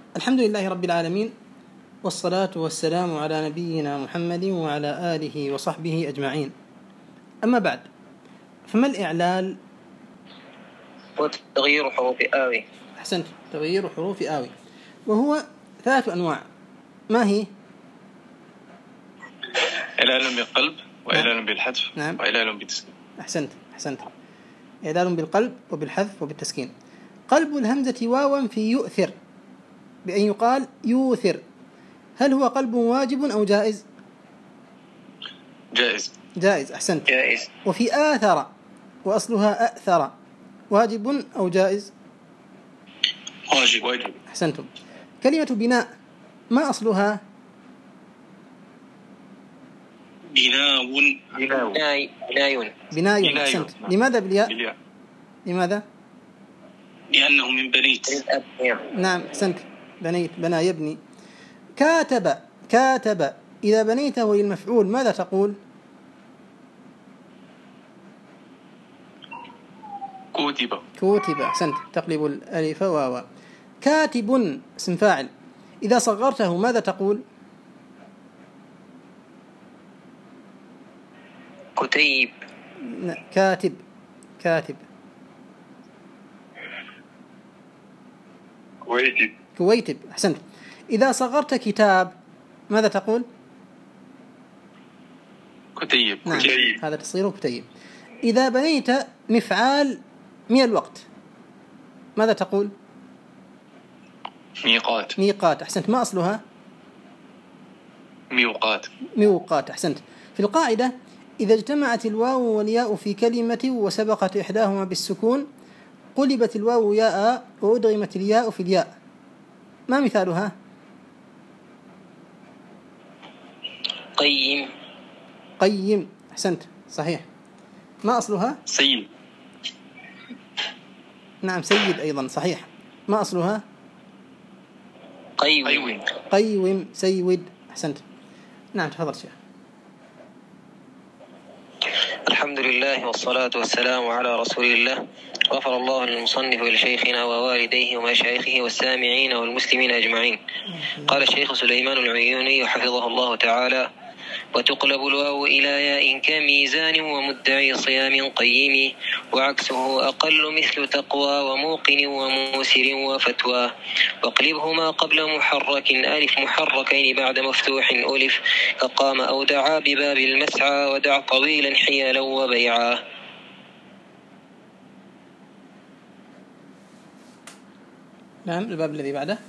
الحمد لله رب العالمين، والصلاة والسلام على نبينا محمد وعلى آله وصحبه أجمعين. أما بعد، فما الإعلال؟ وتغيير حروف آوي. أحسنت، تغيير حروف آوي، وهو 3 أنواع. ما هي؟ إعلال بالقلب، وإعلال بالحذف، نعم. وإعلال بالتسكين. أحسنت. إعلال بالقلب وبالحذف وبالتسكين. قلب الهمزة واوا في يؤثر بأن يقال يوثر، هل هو قلب واجب أو جائز؟ جائز. أحسنت. جائز. وفي آثر وأصلها أأثر، واجب أو جائز؟ واجب. أحسنتم. كلمة بناء ما أصلها؟ بناء. أحسنت. لماذا بالياء؟ لماذا؟ لأنه من بنيت. نعم، أحسنت. بنيت، بنى يبني. كاتب إذا بنيته للمفعول ماذا تقول؟ كوتب. أحسنت، تقلب الألف واوا. كاتب اسم فاعل، إذا صغرته ماذا تقول؟ كتيب. كاتب. كويتب. أحسنت. إذا صغرت كتاب ماذا تقول؟ كتيب. نعم. هذا تصغيره كتيب. إذا بنيت مفعال من الوقت ماذا تقول؟ ميقات. أحسنت. ما أصلها؟ ميوقات. أحسنت. في القاعدة إذا اجتمعت الواو والياء في كلمة وسبقت إحداهما بالسكون قلبت الواو ياء وأدغمت الياء في الياء، ما مثالها؟ قيم. أحسنت، صحيح. ما أصلها؟ سيد. نعم، سيد أيضا صحيح. ما أصلها؟ قيوم. سيود. أحسنت. نعم، تفضل شيخ. الحمد لله والصلاة والسلام على رسول الله. غفر الله للمصنف ولشيخنا ووالديه ومشايخه والسامعين والمسلمين أجمعين. قال الشيخ سليمان العيوني حفظه الله تعالى: وتقلب الواو إلى ياء كميزان ومدعي صيام قيم، وعكسه أقل مثل تقوى وموقن وموسر وفتوى، واقلبهما قبل محرك ألف محركين بعد مفتوح ألف، كقام أو دعا بباب المسعى، ودع طويلا حيالا وبيعا. نعم، الباب الذي بعده.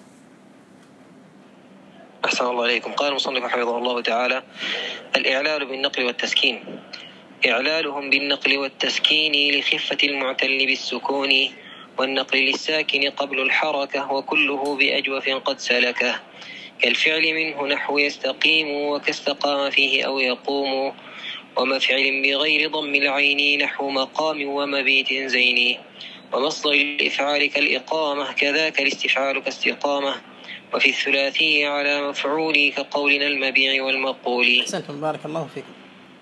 أحسن الله عليكم. قال المصنف حفظه الله تعالى: الإعلال بالنقل والتسكين. إعلالهم بالنقل والتسكين لخفة المعتل بالسكون، والنقل للساكن قبل الحركة، وكله بأجوف قد سلكه، كالفعل منه نحو يستقيم، وكاستقام فيه أو يقوم، ومفعل بغير ضم العين نحو مقام ومبيت زين، ومصدر الإفعال كالإقامة، كذاك الاستفعال كاستقامة، وفي الثلاثي على مفعول كقولنا المبيع والمقول. أحسنتم، بارك الله فيكم.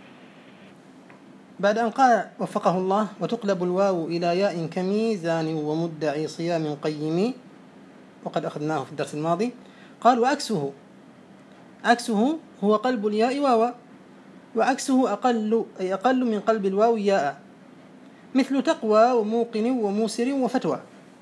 بعد أن قال وفقه الله: وتقلب الواو إلى ياء كميزان ومدعي صيام قيم، وقد أخذناه في الدرس الماضي. قال: عكسه هو قلب الياء واوا، وعكسه أقل من قلب الواو ياء، مثل تقوى وموقن وموسر وفتوى.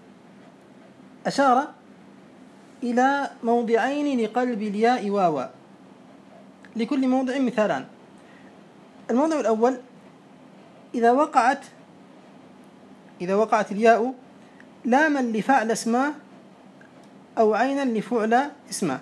أشار إلى موضعين لقلب الياء واوا، لكل موضع مثالان. الموضع الأول: إذا وقعت الياء لاما لفعل اسمه أو عينا لفعل اسمه.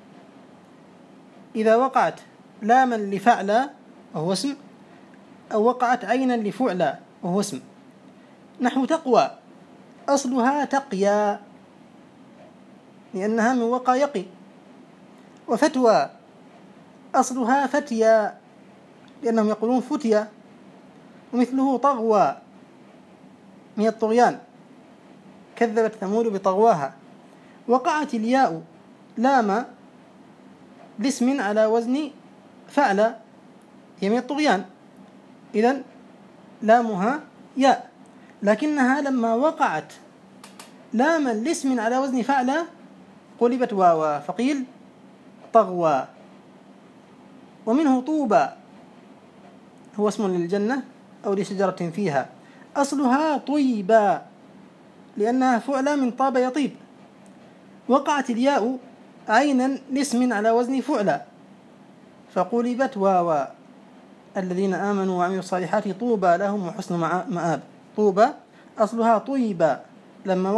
إذا وقعت لاما لفعل وهو اسم، أو وقعت عينا لفعل وهو اسم، نحو تقوى أصلها تقيا لأنها من وقع يقي، وفتوى أصلها فتيا لأنهم يقولون فتيا، ومثله طغوى من الطغيان، كذبت ثمود بطغواها. وقعت الياء لام لاسم على وزن فعل، هي من الطغيان، إذن لامها ياء، لكنها لما وقعت لاما لاسم على وزن فعل قلبت واوا فقيل طغوى. ومنه طوبى هو اسم للجنة أو لشجرة فيها، أصلها طيبا لأنها فعلى من طاب يطيب، وقعت الياء عينا لاسم على وزن فعلى فقلبت واوا. الذين آمنوا وعملوا الصالحات طوبى لهم وحسن مآب. طوبى أصلها طيبا لما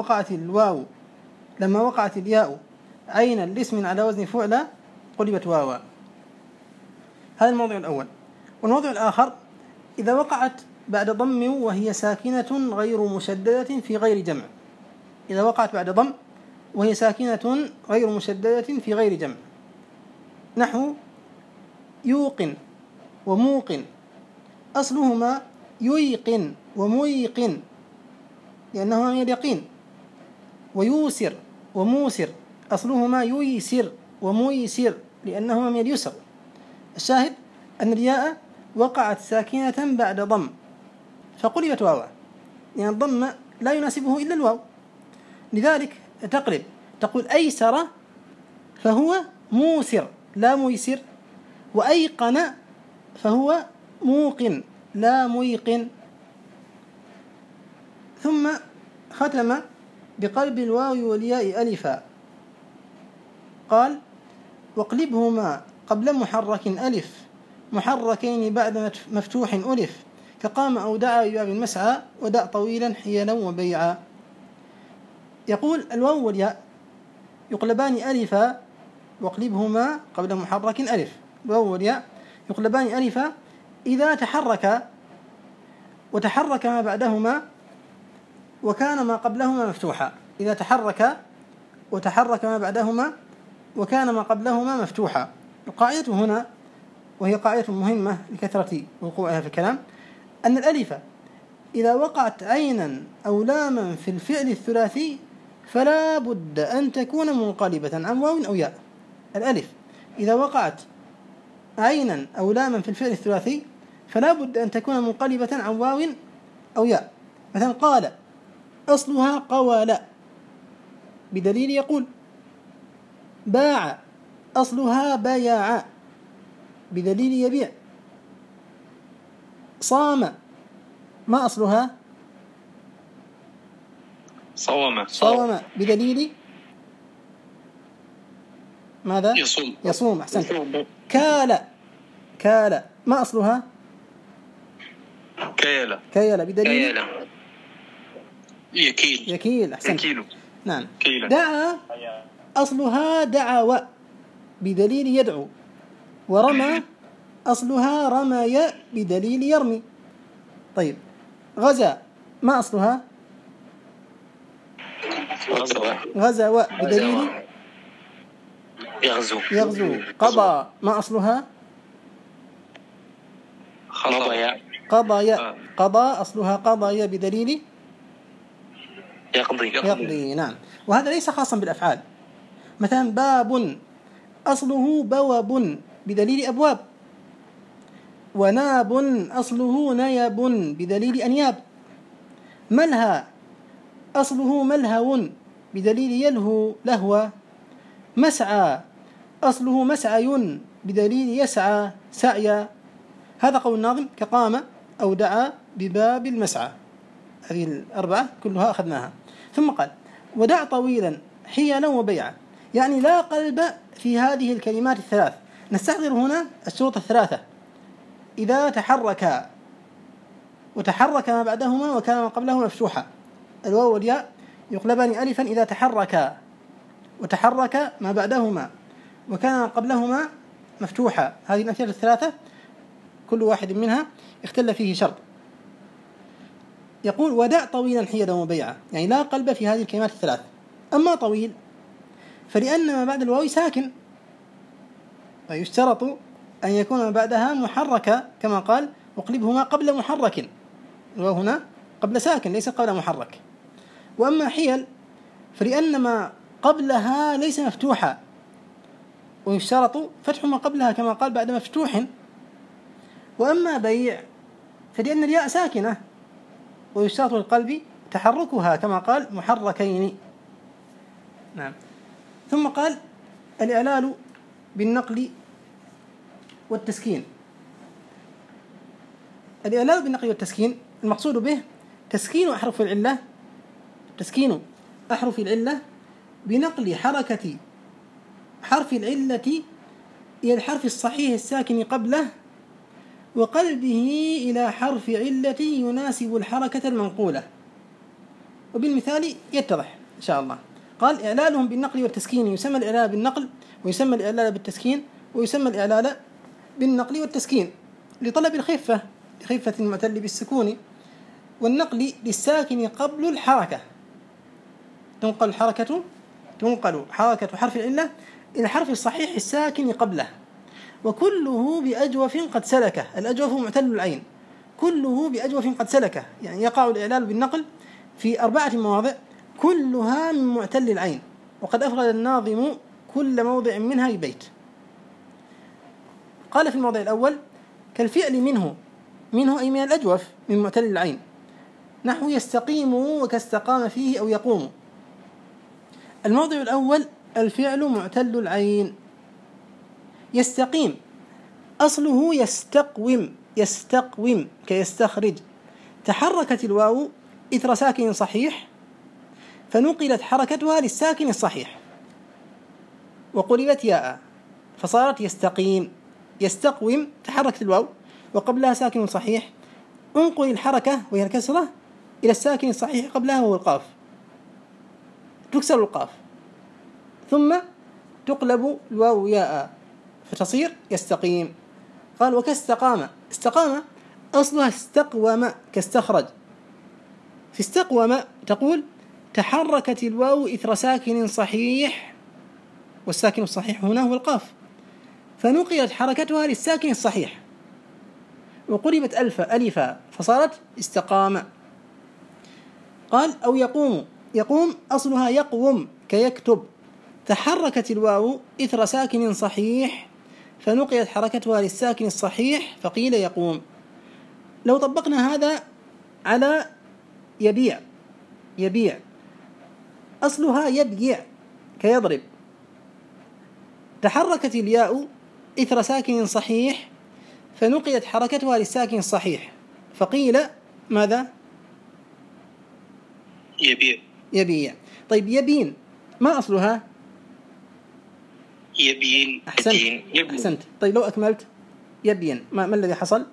وقعت الياء عينا لاسم على وزن فعلى قلبت واوا. هذا الموضوع الأول. والموضوع الآخر إذا وقعت بعد ضم وهي ساكنة غير مشددة في غير جمع. إذا وقعت بعد ضم وهي ساكنة غير مشددة في غير جمع، نحو يوقن وموقن، أصلهما ييقن وميقن لأنهما من اليقين. ويوسر وموسر، أصلهما ييسر وميسر لأنهما من اليسر. الشاهد أن الياء وقعت ساكنة بعد ضم فقلبت واوا، يعني الضم لا يناسبه إلا الواو، لذلك تقلب تقول أيسر فهو موسر لا ميسر، وأيقن فهو موقن لا ميقن. ثم ختم بقلب الواو والياء ألفا، قال واقلبهما قبل محرك ألف محركين بعد مفتوح ألف، كقام أو دعا بباب المسعى ودع طويلا حيلا وبيعا. يقول الواو والياء يقلبان ألفا واقلبهما قبل محرك ألف. الواو والياء يقلبان ألفا إذا تحرك وتحرك ما بعدهما وكان ما قبلهما مفتوحا. إذا تحرك وتحرك ما بعدهما وكان ما قبلهما مفتوحا. القاعدة هنا، وهي قاعدة مهمة لكثرة وقوعها في الكلام، أن الألف إذا وقعت عينا أو لاما في الفعل الثلاثي فلا بد أن تكون منقلبة عن واو أو ياء. الألف إذا وقعت عينا أو لاما في الفعل الثلاثي فلا بد أن تكون منقلبة عن واو أو ياء. مثلا قال أصلها قوال بدليل يقول. باع أصلها بياع بدليل يبيع. صام ما أصلها صوم بدليل ماذا؟ يصوم. أحسنت. كال ما أصلها كيل بدليل يكيل. أحسنت. نعم. دعا أصلها دعوى بدليل يدعو. ورمى أصلها رمي بدليل يرمي. طيب غزا ما أصلها غزا بدليل يغزو. قضى ما أصلها قضى أصلها قضى بدليل يقضي. نعم. وهذا ليس خاصا بالأفعال. مثلا باب أصله بواب بدليل أبواب. وناب أصله نيب بدليل أنياب. ملهى أصله ملهو بدليل يلهو لهوى. مسعى أصله مسعي بدليل يسعى سعيا. هذا قول الناظم كقام أو دعا بباب المسعى. هذه الأربعة كلها أخذناها. ثم قال ودع طويلا حيلا وبيعا، يعني لا قلب في هذه الكلمات الثلاث. نستحضر هنا الشروط الثلاثة. إذا تحرك وتحرك ما بعدهما وكان ما قبله مفتوحا. الواو والياء يقلبان ألفا إذا تحرك وتحرك ما بعدهما وكان ما قبلهما مفتوحا. هذه الأمثلة الثلاثة كل واحد منها اختل فيه شرط. يقول ودع طويلا حيلا وبيعا، يعني لا قلب في هذه الكلمات الثلاث. أما طويل فلأن ما بعد الواو ساكن، فيشترط أن يكون ما بعدها محركة كما قال واقلبهما قبل محرك. الواو هنا قبل ساكن ليس قبل محرك. وأما حيل فلأن ما قبلها ليس مفتوحا، ويشترط فتح ما قبلها كما قال بعد مفتوح. وأما بيع فلأن الياء ساكنة، ويشترط القلب تحركها كما قال محركين. نعم. ثم قال الإعلال بالنقل والتسكين. الإعلال بالنقل والتسكين المقصود به تسكين أحرف العلة بنقل حركة حرف العلة إلى الحرف الصحيح الساكن قبله وقلبه إلى حرف علة يناسب الحركة المنقولة. وبالمثال يتضح إن شاء الله. قال إعلالهم بالنقل والتسكين يسمى الإعلال بالنقل ويسمى الإعلال بالتسكين ويسمى الإعلال بالنقل والتسكين لطلب الخفة لخفة المعتل بالسكون، والنقل للساكن قبل الحركة، تنقل حركة حرف العلة إلى الحرف الصحيح الساكن قبله، وكله بأجوف قد سلكه. الأجوف معتل العين، كله بأجوف قد سلكه، يعني يقع الإعلال بالنقل في 4 مواضع كلها من معتل العين، وقد أفرد الناظم كل موضع منها ببيت. قال في الموضع الأول كالفعل منه أي من الأجوف من معتل العين، نحو يستقيم وكاستقام فيه أو يقوم. الموضع الأول الفعل معتل العين. يستقيم أصله يستقوم كيستخرج، تحركت الواو إثر ساكن صحيح فنقلت حركتها للساكن الصحيح وقلبت ياء فصارت يستقوم تحركت الواو وقبلها ساكن صحيح، انقل الحركة وهي الكسرة إلى الساكن الصحيح قبلها وهو القاف، تكسر القاف ثم تقلب الواو ياء فتصير يستقيم. قال وكاستقام، استقام أصلها استقوم كاستخرج، في استقوم تقول تحركت الواو إثر ساكن صحيح والساكن الصحيح هنا هو القاف فنقلت حركتها للساكن الصحيح وقلبت ألفا فصارت استقام. قال أو يقوم أصلها يقوم كيكتب، تحركت الواو إثر ساكن صحيح فنقلت حركتها للساكن الصحيح فقيل يقوم. لو طبقنا هذا على يبيع أصلها يبيع كيضرب، تحركت الياء إثر ساكن صحيح فنقلت حركتها للساكن الصحيح فقيل ماذا؟ يبيع. طيب يبين ما أصلها؟ يبين. أحسنت. طيب لو أكملت يبين ما الذي حصل؟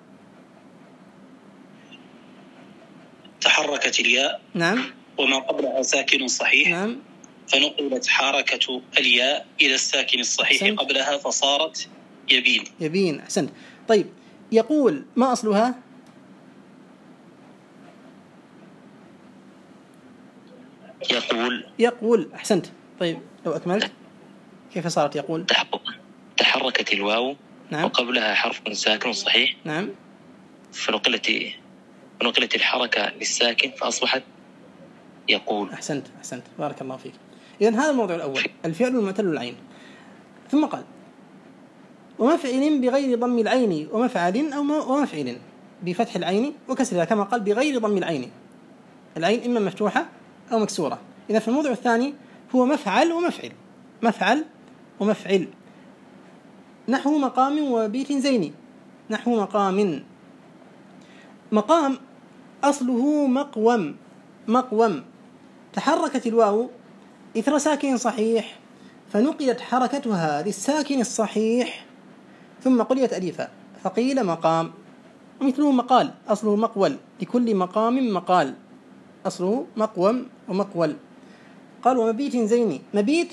تحركت الياء نعم وما قبلها ساكن صحيح نعم فنقلت حركة الياء إلى الساكن الصحيح أحسنت. قبلها فصارت يبين. أحسنت. طيب يقول ما أصلها؟ يقول. أحسنت. طيب لو أكملت كيف صارت يقول؟ تحركت الواو نعم. وقبلها حرف ساكن صحيح نعم. فنقلت الحركة للساكن فأصبحت يقول. أحسنت بارك الله فيك. إذن هذا الموضوع الأول الفعل المعتل العين. ثم قال ومفعل بغير ضم العين ومفعل أو ومفعل بفتح العين وكسرها كما قال بغير ضم العين، العين إما مفتوحة أو مكسورة. إذا في الموضوع الثاني هو مفعل ومفعل نحو مقام وبيت زين. نحو مقام أصله مقوم تحركت الواو إثر ساكن صحيح فنقلت حركتها للساكن الصحيح ثم قلبت أليفا فقيل مقام. مثله مقال أصله مقول، لكل مقام مقال أصله مقوم ومقول. قال ومبيت زين، مبيت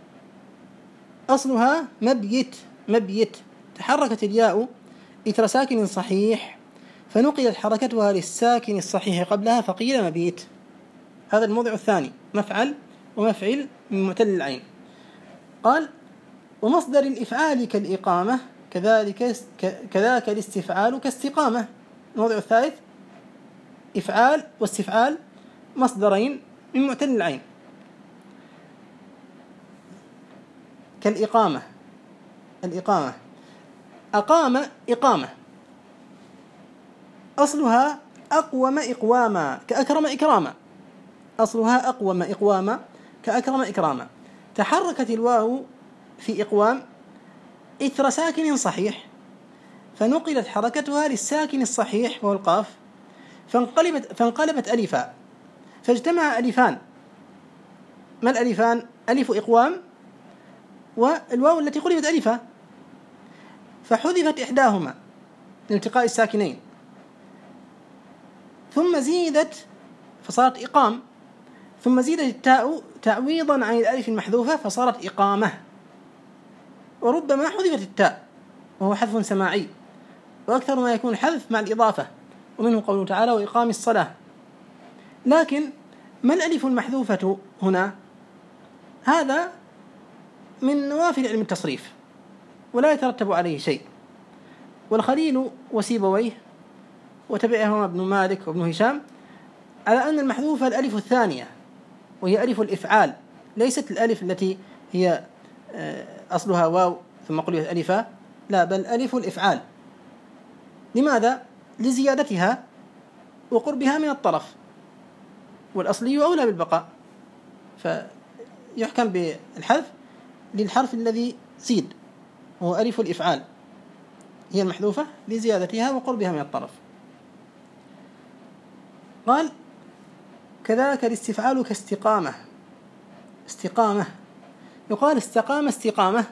أصلها مبيت تحركت الياء إثر ساكن صحيح فنقلت حركتها للساكن الصحيح قبلها فقيل مبيت. هذا الموضع الثاني مفعل ومفعل من معتل العين. قال ومصدر الإفعال كالإقامة كذاك الاستفعال كاستقامة. الموضع الثالث إفعال واستفعال مصدرين من معتل العين كالإقامة. أقام إقامة أصلها أقوم إقواما كأكرم إكراما. أصلها أقوم إقواما كأكرم إكراما. تحركت الواو في إقوام إثر ساكن صحيح، فنقلت حركتها للساكن الصحيح وهو القاف، فانقلبت ألفا، فاجتمع ألفان. ما الألفان؟ ألف إقوام والواو التي قلبت ألفا، فحذفت إحداهما لالتقاء الساكنين، ثم زيدت فصارت إقام، ثم زيدت التاء تعويضا عن الألف المحذوفة فصارت إقامة. وربما حذفت التاء وهو حذف سماعي، وأكثر ما يكون حذف مع الإضافة، ومنه قوله تعالى وإقام الصلاة. لكن ما الألف المحذوفة هنا؟ هذا من نوافل علم التصريف ولا يترتب عليه شيء. والخليل وسيبويه وتبعهما ابن مالك وابن هشام على أن المحذوفة الألف الثانية وهي ألف الإفعال، ليست الألف التي هي أصلها واو ثم قلبت ألفا، لا بل ألف الإفعال. لماذا؟ لزيادتها وقربها من الطرف، والأصلي أولى بالبقاء، فيحكم بالحذف للحرف الذي زيد وهو ألف الإفعال، هي المحذوفة لزيادتها وقربها من الطرف. قال كذلك الاستفعال كاستقامة. استقامة يقال استقامة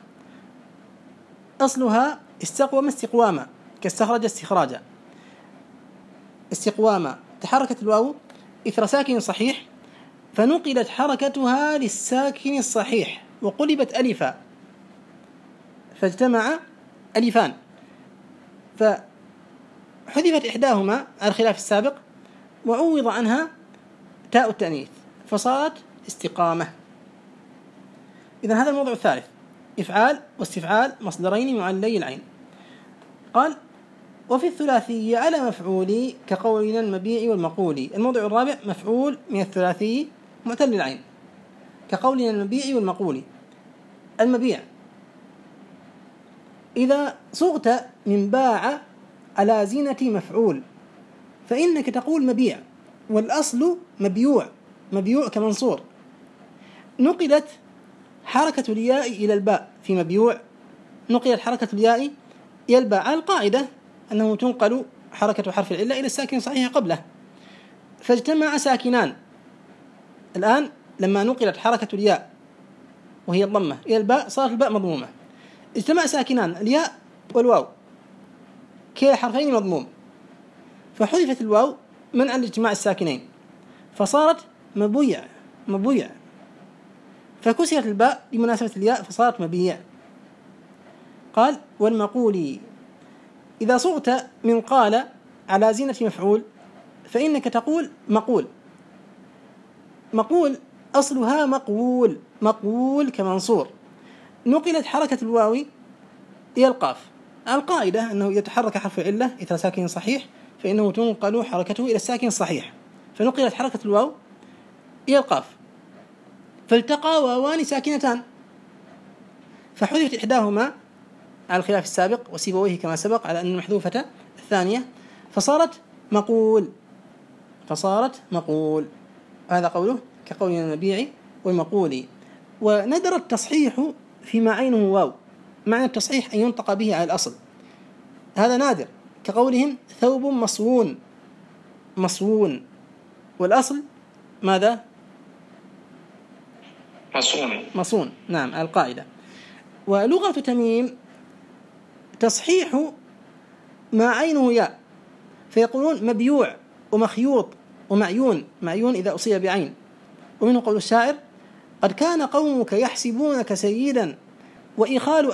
أصلها استقوم استقواما كاستخرج استخراجا. استقواما تحركت الواو إثر ساكن صحيح، فنقلت حركتها للساكن الصحيح وقلبت ألفا، فاجتمع ألفان، فحذفت إحداهما على الخلاف السابق وعوض عنها تاء التأنيث فصارت استقامة. إذن هذا الموضوع الثالث، إفعال واستفعال مصدرين معلي العين. قال وفي الثلاثي على مفعولي كقولنا المبيع والمقولي. الموضوع الرابع مفعول من الثلاثي معتل العين كقولنا المبيع والمقولي. المبيع إذا صغت من باع على زينة مفعول فإنك تقول مبيع، والأصل مبيوع، مبيوع كمنصور. نقلت حركة الياء إلى الباء في مبيوع، نقلت حركة الياء إلى الباء على القاعدة أنه تنقل حركة حرف العلة إلى الساكن الصحيح قبله، فاجتمع ساكنان. الآن لما نقلت حركة الياء وهي الضمة إلى الباء صارت الباء مضمومة، اجتمع ساكنان الياء والواو كلا حرفين مضموم، فحذفت الواو منعا لاجتماع الساكنين فصارت مبيع، فكسرت الباء لمناسبة الياء فصارت مبيع. قال والمقولي إذا صغت من قال على زينة مفعول فإنك تقول مقول أصلها مقول كمنصور، نقلت حركة الواو إلى القاف على القاعدة أنه يتحرك حرف العلة إذا ساكن صحيح فإنه تنقل حركته إلى الساكن الصحيح، فنقلت حركة الواو إلى القاف فالتقى واوان ساكنتان، فحذفت إحداهما على الخلاف السابق وسيبويه كما سبق على أن المحذوفة الثانية فصارت مقول. هذا قوله كقولنا المبيع والمقولي. وندر التصحيح فيما عينه واو، معنى التصحيح أن ينطق به على الأصل، هذا نادر كقولهم ثوب مصون، والأصل ماذا؟ مصون، نعم على القاعدة. ولغة تميم تصحيح ما عينه ياء، فيقولون مبيوع ومخيوط ومعيون إذا أصيب بعين. ومنه قول الشاعر قد كان قومك يحسبونك سيدا وإخال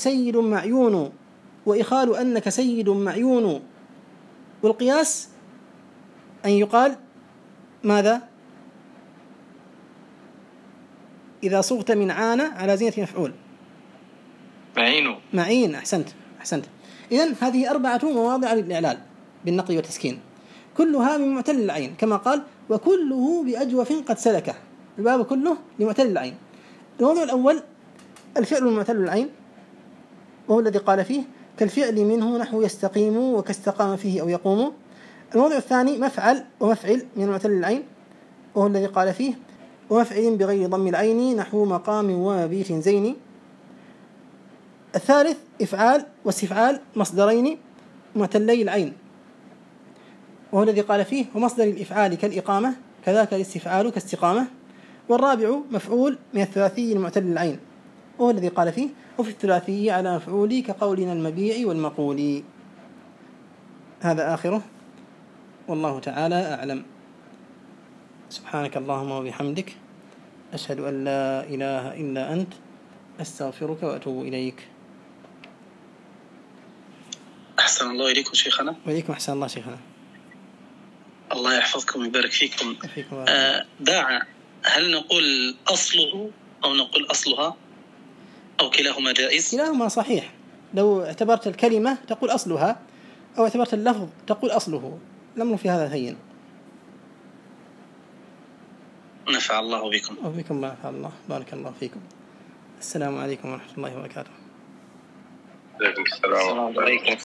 أنك سيد معيون. والقياس أن يقال ماذا؟ إذا صغت من عانى على زينة مفعول معين. أحسنت. إذن هذه 4 مواضع للإعلال بالنقل والتسكين، كلها من معتل العين كما قال وكله بأجوف قد سلكه، الباب كله لمعتل العين. الموضوع الأول الفعل المعتل العين وهو الذي قال فيه كالفعل منه نحو يستقيم وكاستقام فيه أو يقوم. الموضوع الثاني مفعل ومفعل من معتل العين وهو الذي قال فيه ومفعل بغير ضم العين نحو مقام ومبيت زين. الثالث إفعال واستفعال مصدرين معتلي العين، وهو الذي قال فيه ومصدر الإفعال كالإقامة كذاك الاستفعال كاستقامة. والرابع مفعول من الثلاثي المعتل العين، وهو الذي قال فيه وفي الثلاثي على مفعول كقولنا المبيع والمقول. هذا آخره، والله تعالى أعلم. سبحانك اللهم وبحمدك، أشهد أن لا إله إلا أنت، أستغفرك وأتوب إليك. أحسن الله إليكم شيخنا. وإليكم أحسن الله شيخنا. الله يحفظكم ويبارك فيكم. داع، هل نقول أصله أو نقول أصلها أو كلاهما جائز؟ كلاهما صحيح، لو اعتبرت الكلمة تقول أصلها، أو اعتبرت اللفظ تقول أصله، الأمر في هذا هين. نفع الله بكم. وبكم نفع الله، بارك الله فيكم. السلام عليكم ورحمة الله وبركاته. السلام عليكم.